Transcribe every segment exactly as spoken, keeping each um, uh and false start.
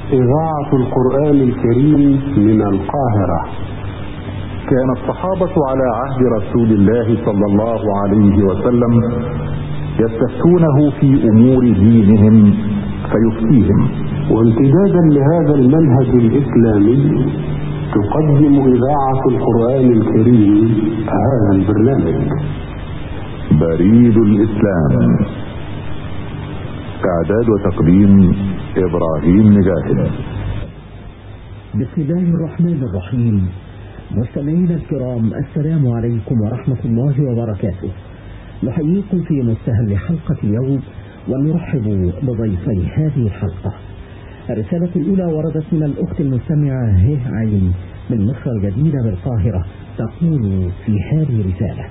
إذاعة القرآن الكريم من القاهرة. كان الصحابة على عهد رسول الله صلى الله عليه وسلم يستفتونه في أمور دينهم فيفتيهم. وامتدادا لهذا المنهج الإسلامي تقدم إذاعة القرآن الكريم هذا البرنامج بريد الإسلام. إعداد وتقديم إبراهيم مجاهد. بسم الله الرحمن الرحيم. مستمعينا الكرام، السلام عليكم ورحمة الله وبركاته. نحييكم في مستهل حلقة اليوم ونرحب بضيفي هذه الحلقة. الرسالة الأولى وردت من الأخت المستمعة هيه عين من مصر الجديدة بالقاهرة، تقول في هذه الرسالة: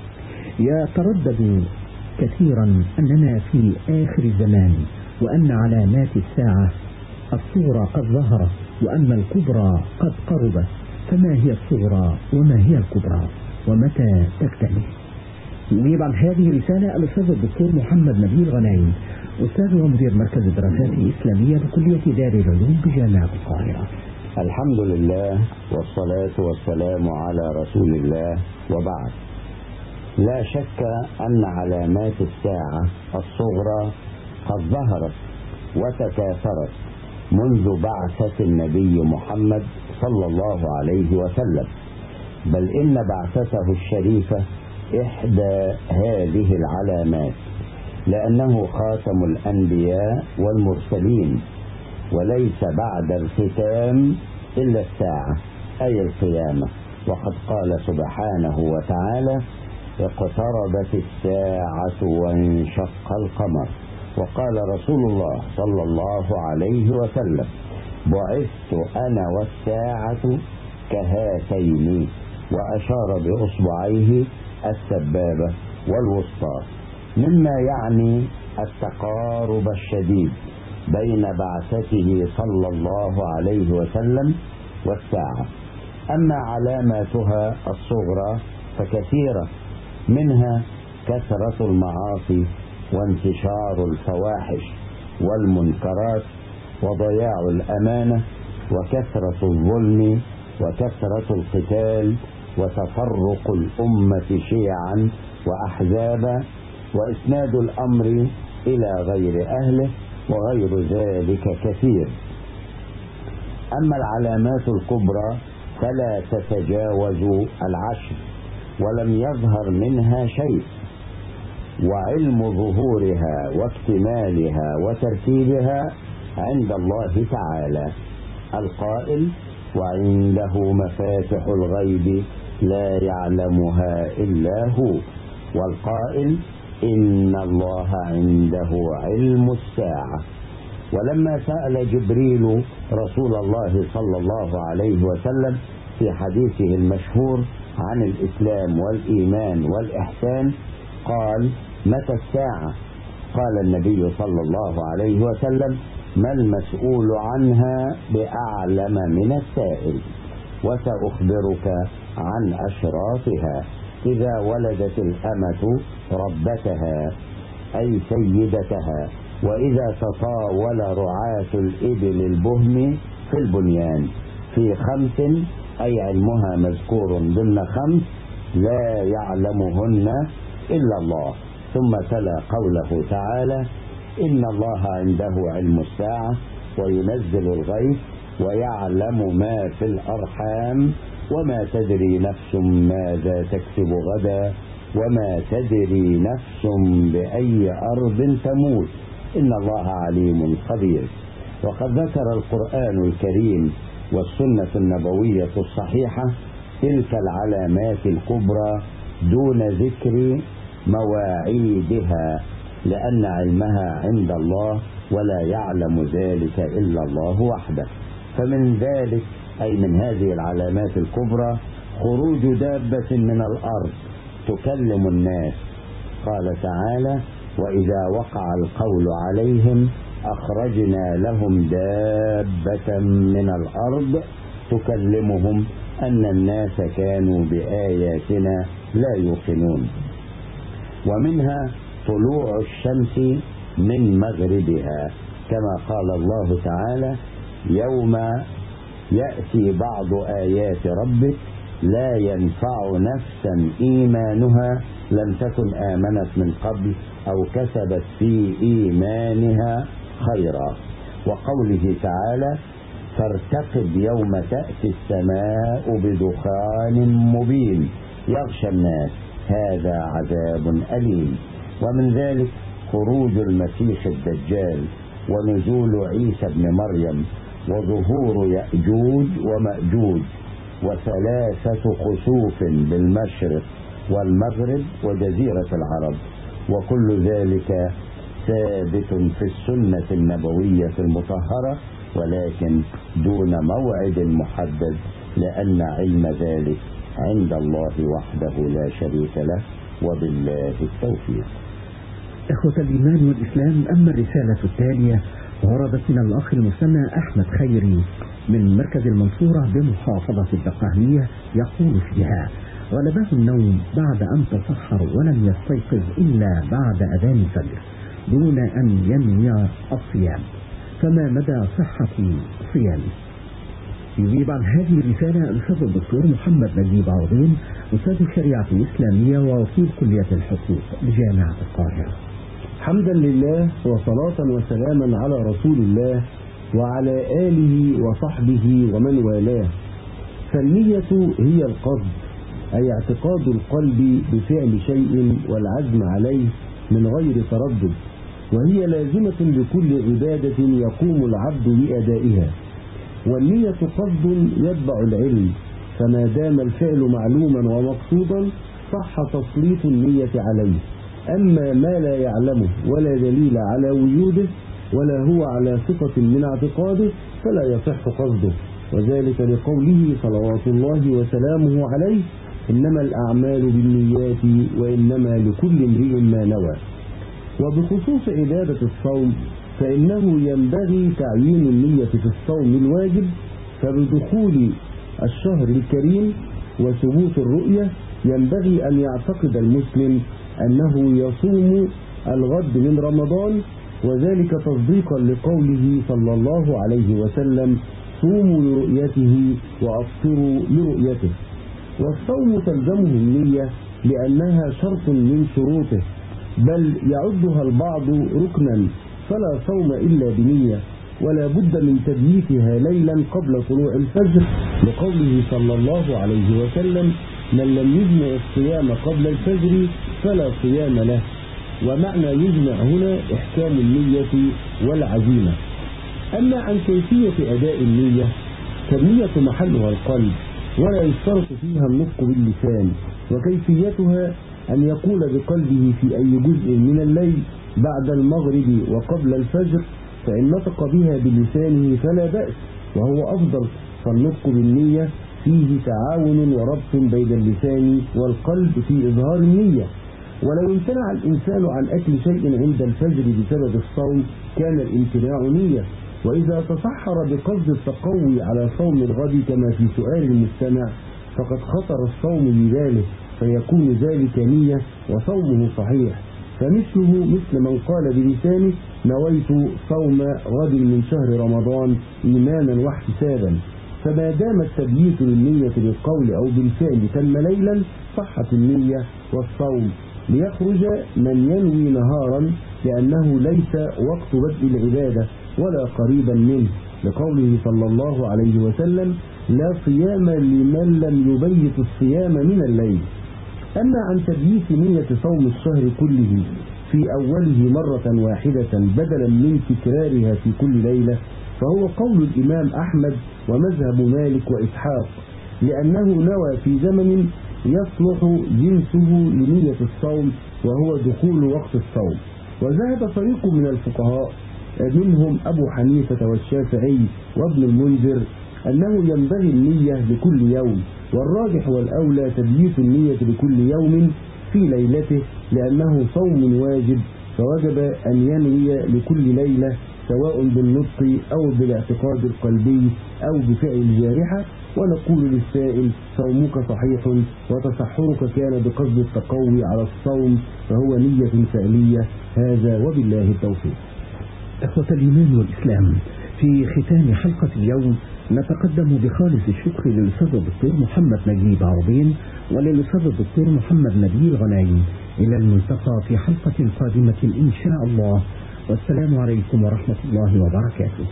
يتردد كثيرا أننا في آخر الزمان، وأن علامات الساعة الصغرى قد ظهرت، وأن الكبرى قد قربت، فما هي الصغرى وما هي الكبرى ومتى تكتمل؟ يجيب عن هذه الرسالة الأستاذ الدكتور محمد نبيل غنايم، أستاذ ومدير مركز الدراسات الإسلامية بكلية دار العلوم بجامعة القاهرة. الحمد لله والصلاة والسلام على رسول الله، وبعد. لا شك أن علامات الساعة الصغرى قد ظهرت وتكاثرت منذ بعثة النبي محمد صلى الله عليه وسلم، بل إن بعثته الشريفة إحدى هذه العلامات، لأنه خاتم الأنبياء والمرسلين، وليس بعد الختام إلا الساعة أي القيامة. وقد قال سبحانه وتعالى: اقتربت الساعة وانشق القمر. وقال رسول الله صلى الله عليه وسلم: بعثت أنا والساعة كهاتين، وأشار بأصبعيه السبابة والوسطى، مما يعني التقارب الشديد بين بعثته صلى الله عليه وسلم والساعة. أما علاماتها الصغرى فكثيرة، منها كثرة المعاصي وانتشار الفواحش والمنكرات وضياع الأمانة وكثرة الظلم وكثرة القتال وتفرق الأمة شيعا وأحزابا وإسناد الأمر إلى غير أهله وغير ذلك كثير. أما العلامات الكبرى فلا تتجاوز العشر، ولم يظهر منها شيء، وعلم ظهورها واكتمالها وترتيبها عند الله تعالى، القائل: وعنده مفاتح الغيب لا يعلمها إلا هو، والقائل: إن الله عنده علم الساعة. ولما سأل جبريل رسول الله صلى الله عليه وسلم في حديثه المشهور عن الإسلام والإيمان والإحسان قال: متى الساعة؟ قال النبي صلى الله عليه وسلم: ما المسؤول عنها بأعلم من السائل، وسأخبرك عن أشراطها. إذا ولدت الأمة ربتها أي سيدتها، وإذا تطاول رعاة الإبل البهم في البنيان، في خمس أي علمها مذكور ضمن خمس لا يعلمهن إلا الله. ثم تلا قوله تعالى: إن الله عنده علم الساعة وينزل الغيث ويعلم ما في الأرحام وما تدري نفس ماذا تكسب غدا وما تدري نفس بأي أرض تموت إن الله عليم خبير. وقد ذكر القرآن الكريم والسنة النبوية الصحيحة تلك العلامات الكبرى دون ذكر مواعيدها، لأن علمها عند الله ولا يعلم ذلك إلا الله وحده. فمن ذلك أي من هذه العلامات الكبرى خروج دابة من الأرض تكلم الناس، قال تعالى: وإذا وقع القول عليهم أخرجنا لهم دابة من الأرض تكلمهم أن الناس كانوا بآياتنا لا يوقنون. ومنها طلوع الشمس من مغربها، كما قال الله تعالى: يوم يأتي بعض آيات ربك لا ينفع نفسا إيمانها لم تكن آمنت من قبل أو كسبت في إيمانها خيرا. وقوله تعالى فارتقب يوم تأتي السماء بدخان مبين يغشى الناس هذا عذاب أليم. ومن ذلك خروج المسيح الدجال ونزول عيسى بن مريم وظهور يأجوج ومأجوج وثلاثة خسوف بالمشرق والمغرب وجزيرة العرب، وكل ذلك ثابت في السنة النبوية المطهرة ولكن دون موعد محدد، لأن علم ذلك عند الله وحده لا شريك له وبالله التوفيق. إخوة الإيمان والإسلام، أما الرسالة التالية وردت من الأخ المستمع أحمد خيري من مركز المنصورة بمحافظة الدقهلية، يقول فيها: غلبه النوم بعد أن تسحر ولم يستيقظ إلا بعد أذان الفجر دون أن ينوي الصيام، فما مدى صحة صيامه؟ يجيب عن هذه الرسالة الأستاذ الدكتور محمد نجيب عوضين، أستاذ الشريعة الإسلامية ووكيل كلية الحقوق بجامعة القاهرة. حمدا لله وصلاة وسلاما على رسول الله وعلى آله وصحبه ومن والاه. فالنية هي القصد، أي اعتقاد القلب بفعل شيء والعزم عليه من غير تردد، وهي لازمة لكل عبادة يقوم العبد بأدائها. والنية قصد يتبع العلم، فما دام الفعل معلوما ومقصودا صح تسليط النية عليه. أما ما لا يعلمه ولا دليل على وجوده ولا هو على ثقة من اعتقاده فلا يصح قصده، وذلك لقوله صلوات الله وسلامه عليه: إنما الأعمال بالنيات وإنما لكل امرئ ما نوى. وبخصوص عبادة الصوم فإنه ينبغي تعيين النية في الصوم الواجب، فبدخول الشهر الكريم وثبوت الرؤية ينبغي أن يعتقد المسلم أنه يصوم الغد من رمضان، وذلك تصديقا لقوله صلى الله عليه وسلم: صوموا لرؤيته وأفطروا لرؤيته. والصوم تلزمه النية لأنها شرط من شروطه، بل يعدها البعض ركنا، فلا صوم إلا بنية، ولا بد من تبييتها ليلا قبل طلوع الفجر، لقوله صلى الله عليه وسلم: من لم يجمع الصيام قبل الفجر فلا صيام له. ومعنى يجمع هنا إحكام النية والعزيمة. أما عن كيفية أداء النية فالنية محلها القلب، ولا يشترط فيها النطق باللسان، وكيفيتها أن يقول بقلبه في أي جزء من الليل بعد المغرب وقبل الفجر، فإن نطق بها بلسانه فلا بأس وهو أفضل، فالنطق بالنية فيه تعاون وربط بين اللسان والقلب في إظهار النية. ولو امتنع الإنسان عن أكل شيء عند الفجر بسبب الصوم كان الامتناع نية. وإذا تسحر بقصد التقوي على صوم الغد كما في سؤال المستمع فقد خطر الصوم بذلك، فيكون ذلك نية وصومه صحيح. فمثله مثل من قال بلسانه: نويت صوم غد من شهر رمضان إيمانا واحتسابا. فما دام التبييت للنية بالقول أو بالفعل تم ليلا صحت النية والصوم، ليخرج من ينوي نهارا لأنه ليس وقت بدء العبادة ولا قريبا منه، لقوله صلى الله عليه وسلم: لا صيام لمن لم يبيت الصيام من الليل. أما عن تبييت نية صوم الشهر كله في أوله مرة واحدة بدلا من تكرارها في كل ليلة فهو قول الإمام أحمد ومذهب مالك وإسحاق، لأنه نوى في زمن يصلح جنسه لنية الصوم وهو دخول وقت الصوم. وذهب فريق من الفقهاء منهم أبو حنيفة والشافعي وابن المنذر أنه ينبغي النية لكل يوم، والراجح والأولى تبييت النية لكل يوم في ليلته، لأنه صوم واجب فوجب أن ينوي لكل ليلة سواء بالنطق أو بالاعتقاد القلبي أو بفعل الجارحة. ونقول للسائل: صومك صحيح وتسحرك كان بقصد التقوي على الصوم فهو نية فعلية. هذا وبالله التوفيق. إخوة الإيمان والإسلام، في ختام حلقة اليوم نتقدم بخالص الشكر للأستاذ الدكتور محمد نجيب عربين وللأستاذ الدكتور محمد نبيل غنايم. إلى الملتقى في حلقة قادمة إن شاء الله، والسلام عليكم ورحمة الله وبركاته.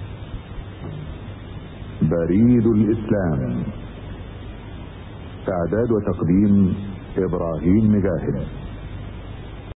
بريد الإسلام، إعداد وتقديم إبراهيم مجاهد.